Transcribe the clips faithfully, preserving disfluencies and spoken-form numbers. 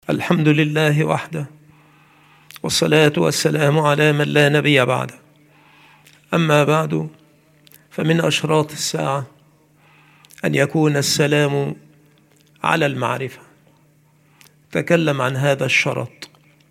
الحمد لله وحده، والصلاة والسلام على من لا نبي بعده. أما بعد، فمن أشراط الساعة أن يكون السلام على المعرفة. تكلم عن هذا الشرط.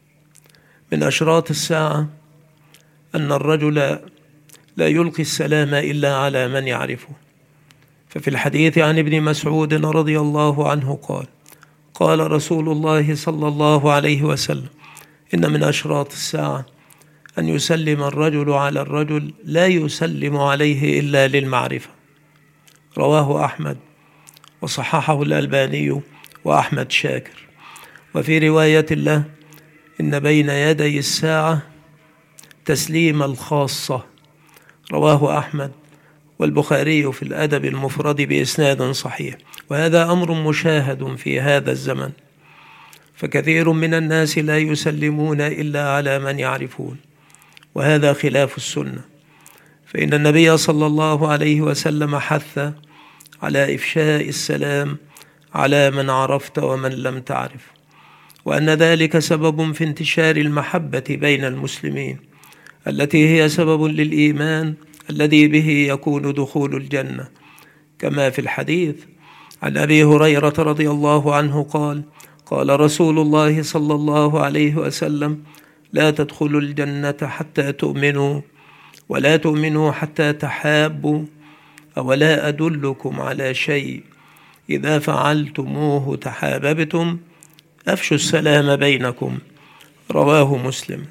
من أشراط الساعة أن الرجل لا يلقي السلام إلا على من يعرفه. ففي الحديث عن ابن مسعود رضي الله عنه قال: قال رسول الله صلى الله عليه وسلم: إن من أشراط الساعة أن يسلم الرجل على الرجل لا يسلم عليه إلا للمعرفة. رواه أحمد وصححه الألباني وأحمد شاكر. وفي رواية له: إن بين يدي الساعة تسليم الخاصة. رواه أحمد والبخاري في الأدب المفرد بإسناد صحيح. وهذا أمر مشاهد في هذا الزمن، فكثير من الناس لا يسلمون إلا على من يعرفون، وهذا خلاف السنة. فإن النبي صلى الله عليه وسلم حث على إفشاء السلام على من عرفت ومن لم تعرف، وأن ذلك سبب في انتشار المحبة بين المسلمين، التي هي سبب للإيمان الذي به يكون دخول الجنة، كما في الحديث عن أبي هريرة رضي الله عنه قال: قال رسول الله صلى الله عليه وسلم: لا تدخلوا الجنة حتى تؤمنوا، ولا تؤمنوا حتى تحابوا، أولا أدلكم على شيء إذا فعلتموه تحاببتم؟ أفشوا السلام بينكم. رواه مسلم.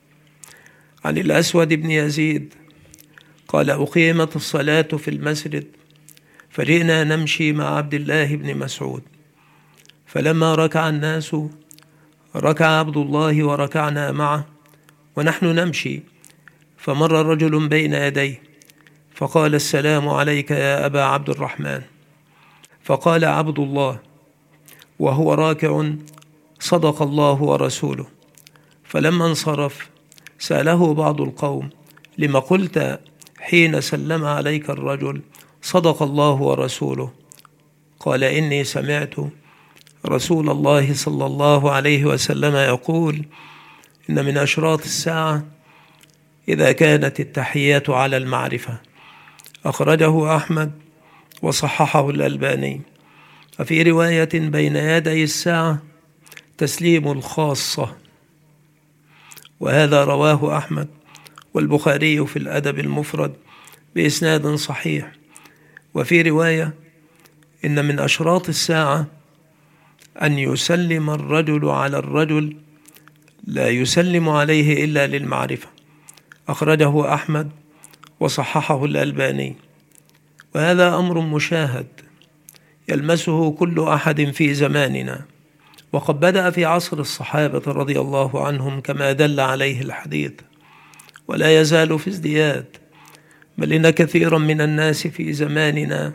عن الأسود بن يزيد قال: أقيمت الصلاة في المسجد، فجئنا نمشي مع عبد الله بن مسعود، فلما ركع الناس ركع عبد الله وركعنا معه ونحن نمشي، فمر رجل بين يديه فقال: السلام عليك يا أبا عبد الرحمن. فقال عبد الله وهو راكع: صدق الله ورسوله. فلما انصرف سأله بعض القوم: لما قلت حين سلم عليك الرجل صدق الله ورسوله؟ قال: إني سمعت رسول الله صلى الله عليه وسلم يقول: إن من أشراط الساعة إذا كانت التحيات على المعرفة. أخرجه أحمد وصححه الألباني. وفي رواية: بين يدي الساعة تسليم الخاصة. وهذا رواه أحمد والبخاري في الأدب المفرد بإسناد صحيح. وفي رواية: إن من أشراط الساعة أن يسلم الرجل على الرجل لا يسلم عليه إلا للمعرفة. أخرجه أحمد وصححه الألباني. وهذا أمر مشاهد يلمسه كل أحد في زماننا، وقد بدأ في عصر الصحابة رضي الله عنهم كما دل عليه الحديث، ولا يزال في ازدياد، بل إن كثيرا من الناس في زماننا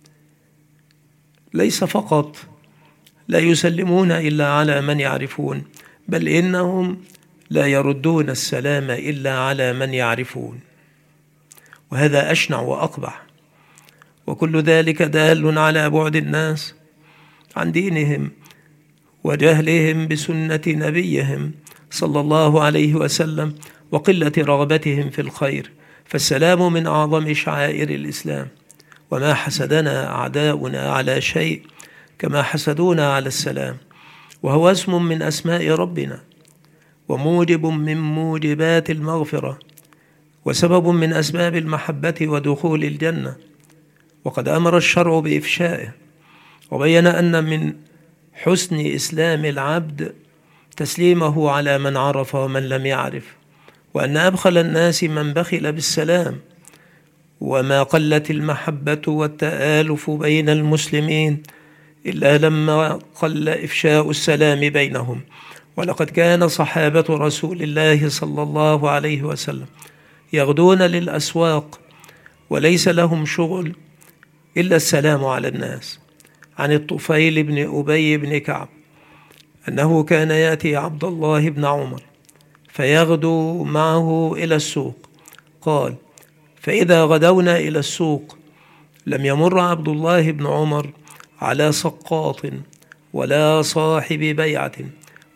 ليس فقط لا يسلمون إلا على من يعرفون، بل إنهم لا يردون السلام إلا على من يعرفون، وهذا أشنع وأقبح. وكل ذلك دال على بعد الناس عن دينهم وجهلهم بسنة نبيهم صلى الله عليه وسلم وقلة رغبتهم في الخير. فالسلام من أعظم شعائر الإسلام، وما حسدنا أعداؤنا على شيء كما حسدونا على السلام، وهو اسم من أسماء ربنا، وموجب من موجبات المغفرة، وسبب من أسباب المحبة ودخول الجنة. وقد أمر الشرع بإفشائه، وبين أن من حسن إسلام العبد تسليمه على من عرف ومن لم يعرف، وأن أبخل الناس من بخل بالسلام، وما قلت المحبة والتآلف بين المسلمين إلا لما قل إفشاء السلام بينهم. ولقد كان صحابة رسول الله صلى الله عليه وسلم يغدون للأسواق وليس لهم شغل إلا السلام على الناس. عن الطفيل بن أبي بن كعب أنه كان يأتي عبد الله بن عمر فيغدو معه إلى السوق. قال: فإذا غدونا إلى السوق لم يمر عبد الله بن عمر على سقاط ولا صاحب بيعة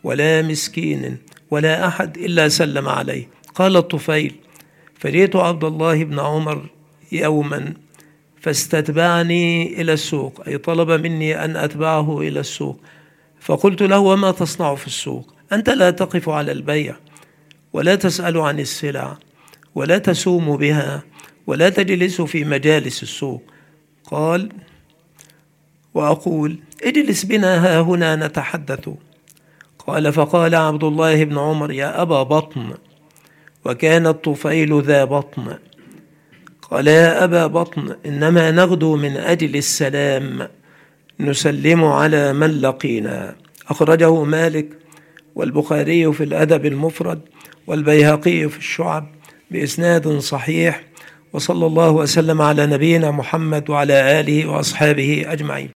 ولا مسكين ولا أحد إلا سلم عليه. قال الطفيل: فجئت عبد الله بن عمر يوما فاستتبعني إلى السوق، أي طلب مني أن أتبعه إلى السوق، فقلت له: وما تصنع في السوق؟ أنت لا تقف على البيع ولا تسأل عن السلع ولا تسوم بها ولا تجلس في مجالس السوق. قال: وأقول: اجلس بنا ها هنا نتحدث. قال: فقال عبد الله بن عمر: يا أبا بطن، وكان الطفيل ذا بطن. قال: يا أبا بطن، إنما نغدو من أجل السلام، نسلم على من لقينا. أخرجه مالك والبخاري في الأدب المفرد والبيهقي في الشعب بإسناد صحيح. وصلى الله وسلم على نبينا محمد وعلى آله وأصحابه أجمعين.